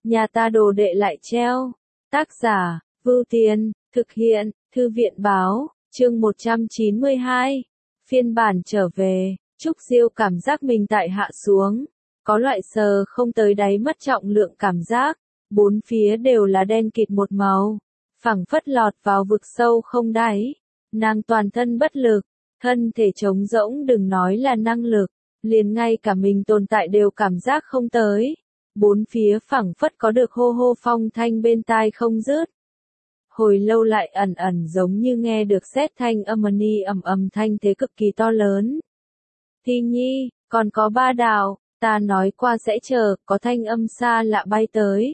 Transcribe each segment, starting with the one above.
nhà ta đồ đệ lại treo. Tác giả, Vưu Tiên, thực hiện, Thư viện báo, chương 192. Phiên bản trở về, Trúc Diêu cảm giác mình tại hạ xuống. Có loại sờ không tới đáy mất trọng lượng cảm giác. Bốn phía đều là đen kịt một màu. Phẳng phất lọt vào vực sâu không đáy. Nàng toàn thân bất lực. Thân thể trống rỗng đừng nói là năng lực. Liền ngay cả mình tồn tại đều cảm giác không tới. Bốn phía phẳng phất có được hô hô phong thanh bên tai không dứt. Hồi lâu lại ẩn ẩn giống như nghe được sét thanh âm ầm thanh thế cực kỳ to lớn. Thi Nhi, còn có ba đạo, ta nói qua sẽ chờ, có thanh âm xa lạ bay tới.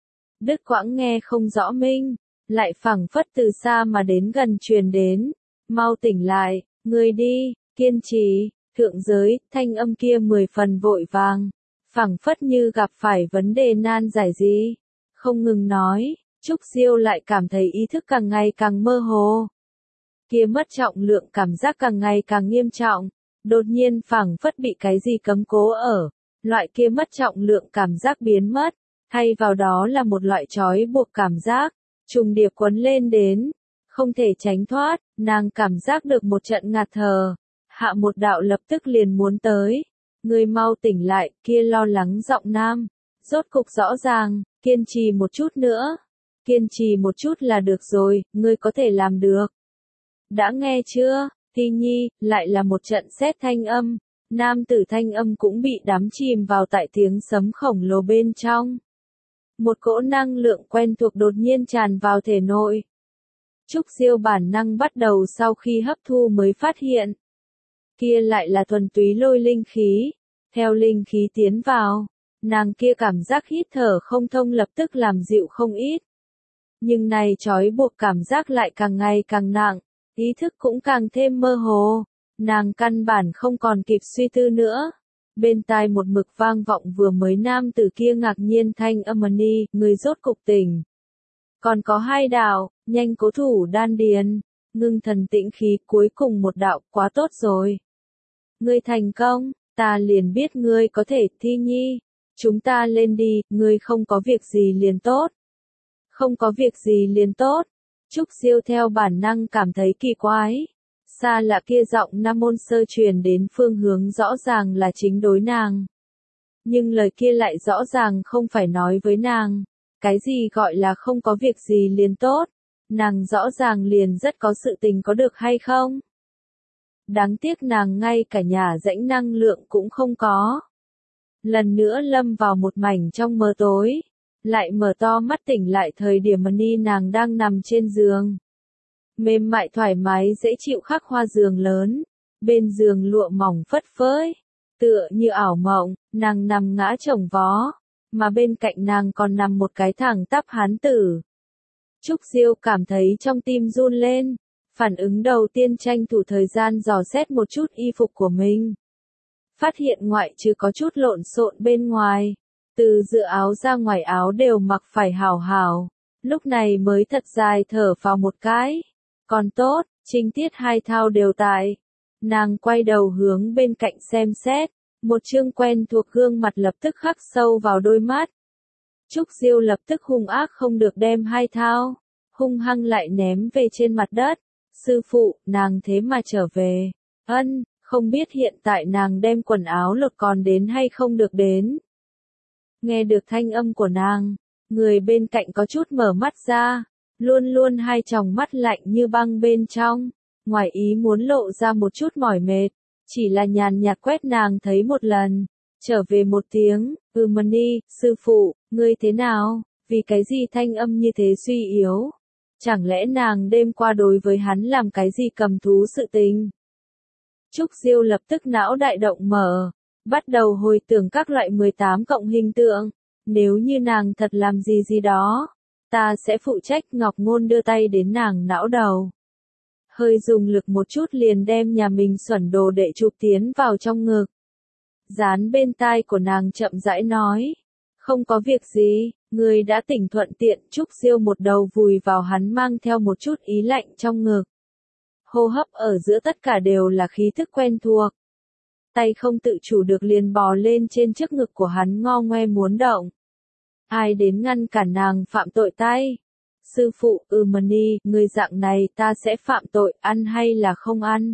Đứt quãng nghe không rõ minh, lại phẳng phất từ xa mà đến gần truyền đến. Mau tỉnh lại, ngươi đi, kiên trì, thượng giới, thanh âm kia 10 phần vội vàng. Phẳng phất như gặp phải vấn đề nan giải gì. Không ngừng nói, Trúc Diêu lại cảm thấy ý thức càng ngày càng mơ hồ. Kia mất trọng lượng cảm giác càng ngày càng nghiêm trọng. Đột nhiên phẳng phất bị cái gì cấm cố ở. Loại kia mất trọng lượng cảm giác biến mất. Thay vào đó là một loại trói buộc cảm giác. Trùng điệp quấn lên đến. Không thể tránh thoát, nàng cảm giác được một trận ngạt thở. Hạ một đạo lập tức liền muốn tới. Ngươi mau tỉnh lại, kia lo lắng giọng nam. Rốt cục rõ ràng, kiên trì một chút nữa. Kiên trì một chút là được rồi, ngươi có thể làm được. Đã nghe chưa, Thi Nhi, lại là một trận sét thanh âm. Nam tử thanh âm cũng bị đắm chìm vào tại tiếng sấm khổng lồ bên trong. Một cỗ năng lượng quen thuộc đột nhiên tràn vào thể nội. Trúc Diêu bản năng bắt đầu sau khi hấp thu mới phát hiện. Kia lại là thuần túy lôi linh khí. Theo linh khí tiến vào, nàng kia cảm giác hít thở không thông lập tức làm dịu không ít. Nhưng này trói buộc cảm giác lại càng ngày càng nặng, ý thức cũng càng thêm mơ hồ. Nàng căn bản không còn kịp suy tư nữa. Bên tai một mực vang vọng vừa mới nam tử kia ngạc nhiên thanh âm người rốt cục tỉnh. Còn có hai đạo, nhanh cố thủ đan điền, ngưng thần tĩnh khí cuối cùng một đạo quá tốt rồi. Ngươi thành công. Ta liền biết ngươi có thể, Thi Nhi. Chúng ta lên đi, ngươi không có việc gì liền tốt. Không có việc gì liền tốt. Trúc Diêu theo bản năng cảm thấy kỳ quái. Xa lạ kia giọng Nam Môn Sơ truyền đến phương hướng rõ ràng là chính đối nàng. Nhưng lời kia lại rõ ràng không phải nói với nàng. Cái gì gọi là không có việc gì liền tốt. Nàng rõ ràng liền rất có sự tình có được hay không? Đáng tiếc nàng ngay cả nhà rãnh năng lượng cũng không có. Lần nữa lâm vào một mảnh trong mờ tối. Lại mở to mắt tỉnh lại thời điểm nàng đang nằm trên giường. Mềm mại thoải mái dễ chịu khắc hoa giường lớn. Bên giường lụa mỏng phất phới. Tựa như ảo mộng, nàng nằm ngã chồng vó. Mà bên cạnh nàng còn nằm một cái thẳng tắp hán tử. Trúc Diêu cảm thấy trong tim run lên. Phản ứng đầu tiên tranh thủ thời gian dò xét một chút y phục của mình. Phát hiện ngoại trừ có chút lộn xộn bên ngoài. Từ giữa áo ra ngoài áo đều mặc phải hảo hảo. Lúc này mới thật dài thở vào một cái. Còn tốt, trinh tiết hai thao đều tại. Nàng quay đầu hướng bên cạnh xem xét. Một chương quen thuộc gương mặt lập tức khắc sâu vào đôi mắt. Trúc Diêu lập tức hung ác không được đem hai thao. Hung hăng lại ném về trên mặt đất. Sư phụ, nàng thế mà trở về. Ân, không biết hiện tại nàng đem quần áo lột còn đến hay không được đến. Nghe được thanh âm của nàng, người bên cạnh có chút mở mắt ra, luôn luôn hai tròng mắt lạnh như băng bên trong, ngoài ý muốn lộ ra một chút mỏi mệt, chỉ là nhàn nhạt quét nàng thấy một lần, trở về một tiếng, sư phụ, ngươi thế nào, vì cái gì thanh âm như thế suy yếu. Chẳng lẽ nàng đêm qua đối với hắn làm cái gì cầm thú sự tình? Trúc Diêu lập tức não đại động mở, bắt đầu hồi tưởng các loại 18 cộng hình tượng. Nếu như nàng thật làm gì đó, ta sẽ phụ trách. Ngọc Ngôn đưa tay đến nàng não đầu. Hơi dùng lực một chút liền đem nhà mình xuẩn đồ đệ chụp tiến vào trong ngực. Dán bên tai của nàng chậm rãi nói. Không có việc gì, người đã tỉnh thuận tiện. Trúc Diêu một đầu vùi vào hắn mang theo một chút ý lạnh trong ngực. Hô hấp ở giữa tất cả đều là khí thức quen thuộc. Tay không tự chủ được liền bò lên trên trước ngực của hắn ngo ngoe muốn động. ai đến ngăn cản nàng phạm tội tay? Sư phụ, Mani, người dạng này ta sẽ phạm tội, ăn hay là không ăn?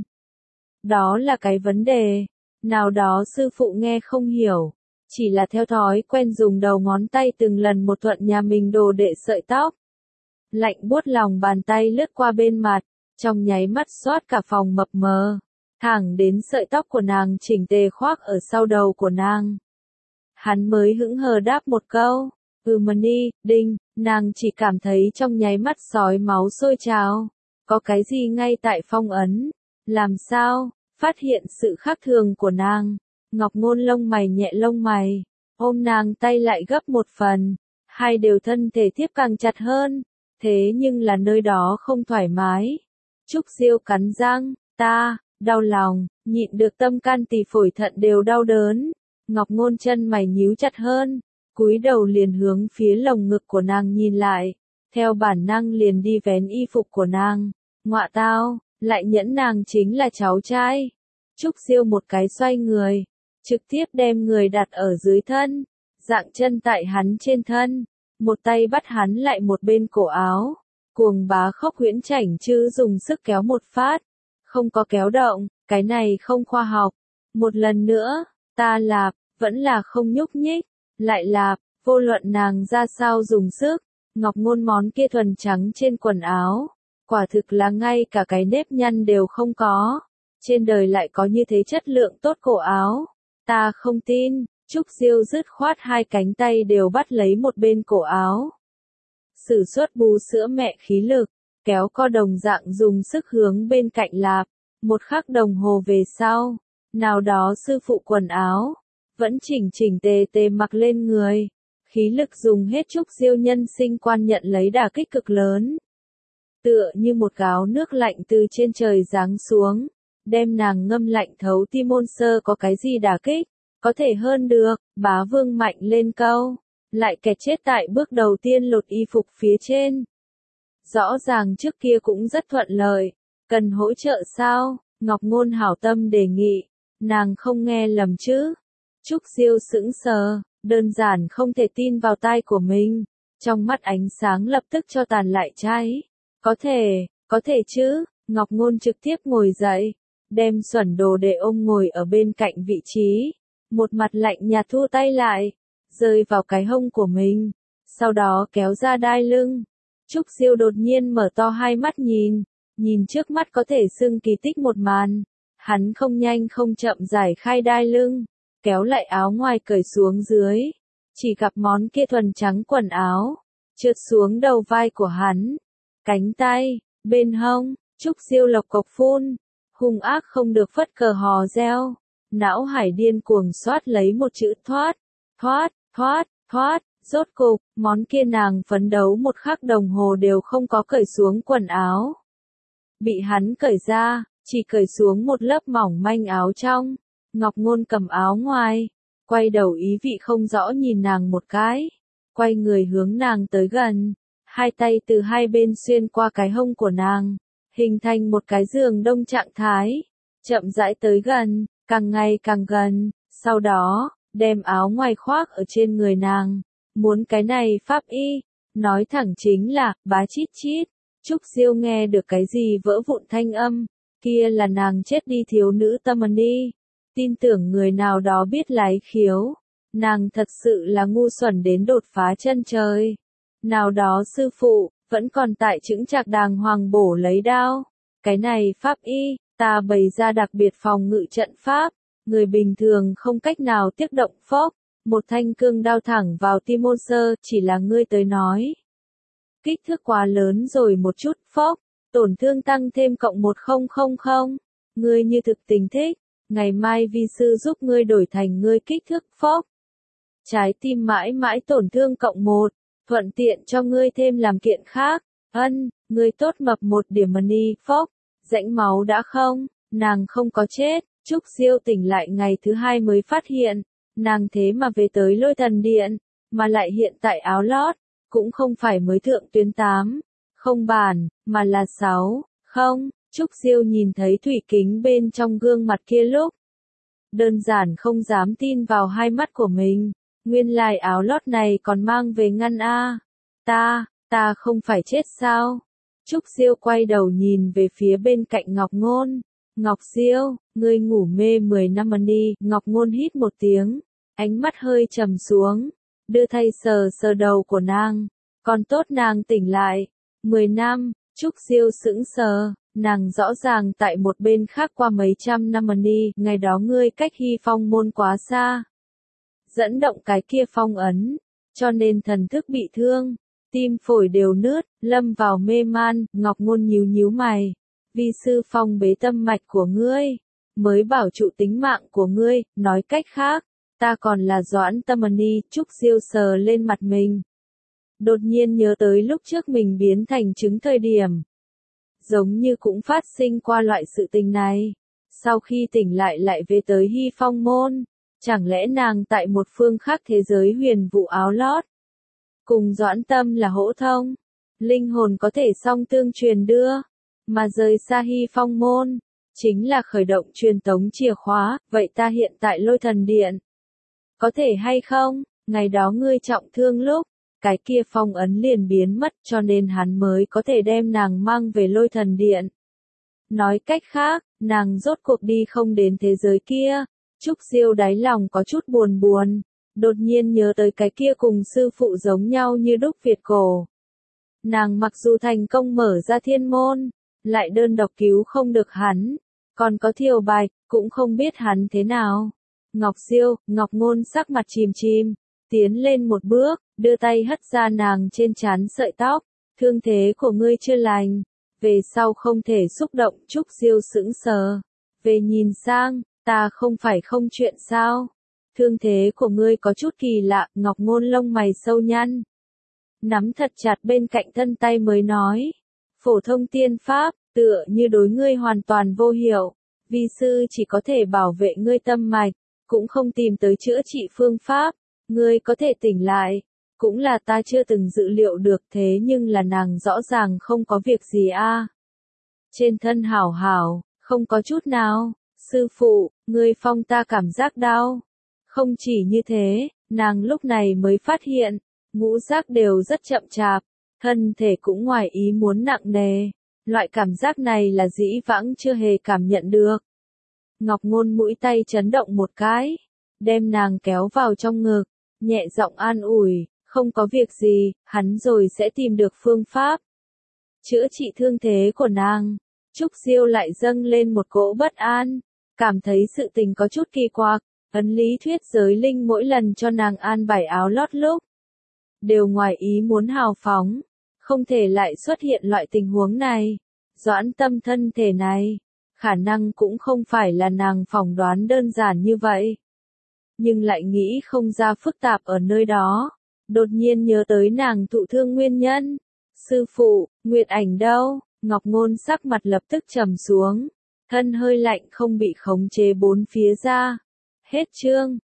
Đó là cái vấn đề. Nào đó sư phụ nghe không hiểu. Chỉ là theo thói quen dùng đầu ngón tay từng lần một thuận nhà mình đồ đệ sợi tóc. Lạnh buốt lòng bàn tay lướt qua bên mặt, trong nháy mắt xoát cả phòng mập mờ. Thẳng đến sợi tóc của nàng chỉnh tề khoác ở sau đầu của nàng. Hắn mới hững hờ đáp một câu. Mani, đinh, nàng chỉ cảm thấy trong nháy mắt sói máu sôi trào. Có cái gì ngay tại phong ấn? Làm sao? Phát hiện sự khác thường của nàng. Ngọc Ngôn lông mày nhẹ lông mày. Ôm nàng tay lại gấp một phần. Hai đều thân thể tiếp càng chặt hơn. Thế nhưng là nơi đó không thoải mái. Trúc Diêu cắn răng. Ta, đau lòng, nhịn được tâm can tỳ phổi thận đều đau đớn. Ngọc Ngôn chân mày nhíu chặt hơn. Cúi đầu liền hướng phía lồng ngực của nàng nhìn lại, theo bản năng liền đi vén y phục của nàng. Ngọa tao, lại nhẫn nàng chính là cháu trai. Trúc Diêu một cái xoay người, trực tiếp đem người đặt ở dưới thân, dạng chân tại hắn trên thân, một tay bắt hắn lại một bên cổ áo, cuồng bá khóc huyễn chảnh chứ dùng sức kéo một phát, không có kéo động, cái này không khoa học. Một lần nữa, ta lạp, vẫn là không nhúc nhích. Lại lạp, vô luận nàng ra sao dùng sức, Ngọc Ngôn món kia thuần trắng trên quần áo, quả thực là ngay cả cái nếp nhăn đều không có, trên đời lại có như thế chất lượng tốt cổ áo, ta không tin. Trúc Diêu dứt khoát hai cánh tay đều bắt lấy một bên cổ áo, sử xuất bú sữa mẹ khí lực, kéo co đồng dạng dùng sức hướng bên cạnh lạp, một khắc đồng hồ về sau, nào đó sư phụ quần áo vẫn chỉnh chỉnh tề tề mặc lên người, khí lực dùng hết. Trúc Diêu nhân sinh quan nhận lấy đả kích cực lớn. Tựa như một gáo nước lạnh từ trên trời giáng xuống, đem nàng ngâm lạnh thấu tim. Môn Sơ có cái gì đả kích, có thể hơn được, Bá Vương mạnh lên câu, lại kẹt chết tại bước đầu tiên lột y phục phía trên. Rõ ràng trước kia cũng rất thuận lợi, cần hỗ trợ sao? Ngọc Ngôn hảo tâm đề nghị, nàng không nghe lầm chứ? Trúc Diêu sững sờ, đơn giản không thể tin vào tai của mình, trong mắt ánh sáng lập tức cho tàn lại cháy. Có thể chứ? Ngọc Ngôn trực tiếp ngồi dậy, đem xuẩn đồ để ôm ngồi ở bên cạnh vị trí, một mặt lạnh nhạt thu tay lại, rơi vào cái hông của mình, sau đó kéo ra đai lưng. Trúc Diêu đột nhiên mở to hai mắt nhìn trước mắt có thể xưng kỳ tích một màn, hắn không nhanh không chậm giải khai đai lưng, kéo lại áo ngoài cởi xuống dưới, chỉ gặp món kia thuần trắng quần áo, trượt xuống đầu vai của hắn, cánh tay, bên hông. Trúc Diêu lộc cộc phun, hung ác không được phất cờ hò reo, não hải điên cuồng soát lấy một chữ thoát, rốt cục, món kia nàng phấn đấu một khắc đồng hồ đều không có cởi xuống quần áo. Bị hắn cởi ra, chỉ cởi xuống một lớp mỏng manh áo trong. Ngọc Ngôn cầm áo ngoài, quay đầu ý vị không rõ nhìn nàng một cái, quay người hướng nàng tới gần, hai tay từ hai bên xuyên qua cái hông của nàng, hình thành một cái giường đông trạng thái, chậm rãi tới gần, càng ngày càng gần, sau đó, đem áo ngoài khoác ở trên người nàng, muốn cái này pháp y, nói thẳng chính là, bá chít chít. Trúc Diêu nghe được cái gì vỡ vụn thanh âm, kia là nàng chết đi thiếu nữ tâm đi. Tin tưởng người nào đó biết lái khiếu, nàng thật sự là ngu xuẩn đến đột phá chân trời. Nào đó sư phụ, vẫn còn tại chững chạc đàng hoàng bổ lấy đao. Cái này pháp y, ta bày ra đặc biệt phòng ngự trận pháp, người bình thường không cách nào tiếp động phốc. Một thanh cương đao thẳng vào tim. Môn Sơ, chỉ là ngươi tới nói. Kích thước quá lớn rồi một chút, phốc, tổn thương tăng thêm cộng 1000, ngươi như thực tình thích, ngày mai vi sư giúp ngươi đổi thành ngươi kích thước, phốc. Trái tim mãi mãi tổn thương cộng 1, thuận tiện cho ngươi thêm làm kiện khác, ngươi tốt mập một điểm money, phốc, rãnh máu đã không, nàng không có chết. Trúc Diêu tỉnh lại ngày thứ hai mới phát hiện, nàng thế mà về tới Lôi Thần Điện, mà lại hiện tại áo lót, cũng không phải mới thượng tuyến 8, không bản, mà là 6, không. Trúc Diêu nhìn thấy thủy kính bên trong gương mặt kia lúc, đơn giản không dám tin vào hai mắt của mình, Nguyên lai áo lót này còn mang về ngăn a. Ta không phải chết sao? Trúc Diêu quay đầu nhìn về phía bên cạnh Ngọc Ngôn. Ngọc Diêu, ngươi ngủ mê 10 năm đi. Ngọc Ngôn hít một tiếng, ánh mắt hơi trầm xuống, đưa tay sờ sờ đầu của nàng. Còn tốt nàng tỉnh lại. 10 năm, Trúc Diêu sững sờ, nàng rõ ràng tại một bên khác qua mấy trăm năm đi. Ngày đó ngươi cách Hy Phong môn quá xa, dẫn động cái kia phong ấn, cho nên thần thức bị thương, tim phổi đều nứt, lâm vào mê man. Ngọc Ngôn nhíu nhíu mày, vi sư phong bế tâm mạch của ngươi, mới bảo trụ tính mạng của ngươi, nói cách khác, ta còn là Doãn Tâm Ni. Trúc Diêu sờ lên mặt mình, đột nhiên nhớ tới lúc trước mình biến thành trứng thời điểm, giống như cũng phát sinh qua loại sự tình này. Sau khi tỉnh lại về tới Hy Phong môn, chẳng lẽ nàng tại một phương khác thế giới huyền vụ áo lót, cùng Doãn Tâm là hỗ thông, linh hồn có thể song tương truyền đưa, mà rời xa Hy Phong môn, chính là khởi động truyền tống chìa khóa. Vậy ta hiện tại Lôi Thần Điện, có thể hay không? Ngày đó ngươi trọng thương lúc, cái kia phong ấn liền biến mất, cho nên hắn mới có thể đem nàng mang về Lôi Thần Điện. Nói cách khác, nàng rốt cuộc đi không đến thế giới kia. Trúc Diêu đáy lòng có chút buồn, đột nhiên nhớ tới cái kia cùng sư phụ giống nhau như đúc Việt cổ. Nàng mặc dù thành công mở ra thiên môn, lại đơn độc cứu không được hắn, còn có Thiều Bạch, cũng không biết hắn thế nào. Ngọc Diêu, Ngọc Ngôn sắc mặt chìm, tiến lên một bước, đưa tay hất ra nàng trên trán sợi tóc. Thương thế của ngươi chưa lành, về sau không thể xúc động. Trúc Diêu sững sờ, về nhìn sang, ta không phải không chuyện sao? Thương thế của ngươi có chút kỳ lạ. Ngọc Ngôn lông mày sâu nhăn, nắm thật chặt bên cạnh thân tay mới nói, phổ thông tiên pháp, tựa như đối ngươi hoàn toàn vô hiệu, vi sư chỉ có thể bảo vệ ngươi tâm mạch, cũng không tìm tới chữa trị phương pháp. Ngươi có thể tỉnh lại, cũng là ta chưa từng dự liệu được. Thế nhưng là nàng rõ ràng không có việc gì a, trên thân hảo hảo, không có chút nào. Sư phụ, ngươi phong ta cảm giác đau. Không chỉ như thế, nàng lúc này mới phát hiện, ngũ giác đều rất chậm chạp, thân thể cũng ngoài ý muốn nặng nề. Loại cảm giác này là dĩ vãng chưa hề cảm nhận được. Ngọc Ngôn mũi tay chấn động một cái, đem nàng kéo vào trong ngực, nhẹ giọng an ủi, không có việc gì, hắn rồi sẽ tìm được phương pháp chữa trị thương thế của nàng. Trúc Diêu lại dâng lên một cỗ bất an, cảm thấy sự tình có chút kỳ quặc. Ấn lý thuyết giới linh mỗi lần cho nàng an bài áo lót lúc, đều ngoài ý muốn hào phóng, không thể lại xuất hiện loại tình huống này. Doãn Tâm thân thể này, khả năng cũng không phải là nàng phỏng đoán đơn giản như vậy. Nhưng lại nghĩ không ra phức tạp ở nơi đó, đột nhiên nhớ tới nàng thụ thương nguyên nhân. Sư phụ, Nguyệt Ảnh đâu? Ngọc Ngôn sắc mặt lập tức trầm xuống, thân hơi lạnh không bị khống chế bốn phía ra. Hết chương.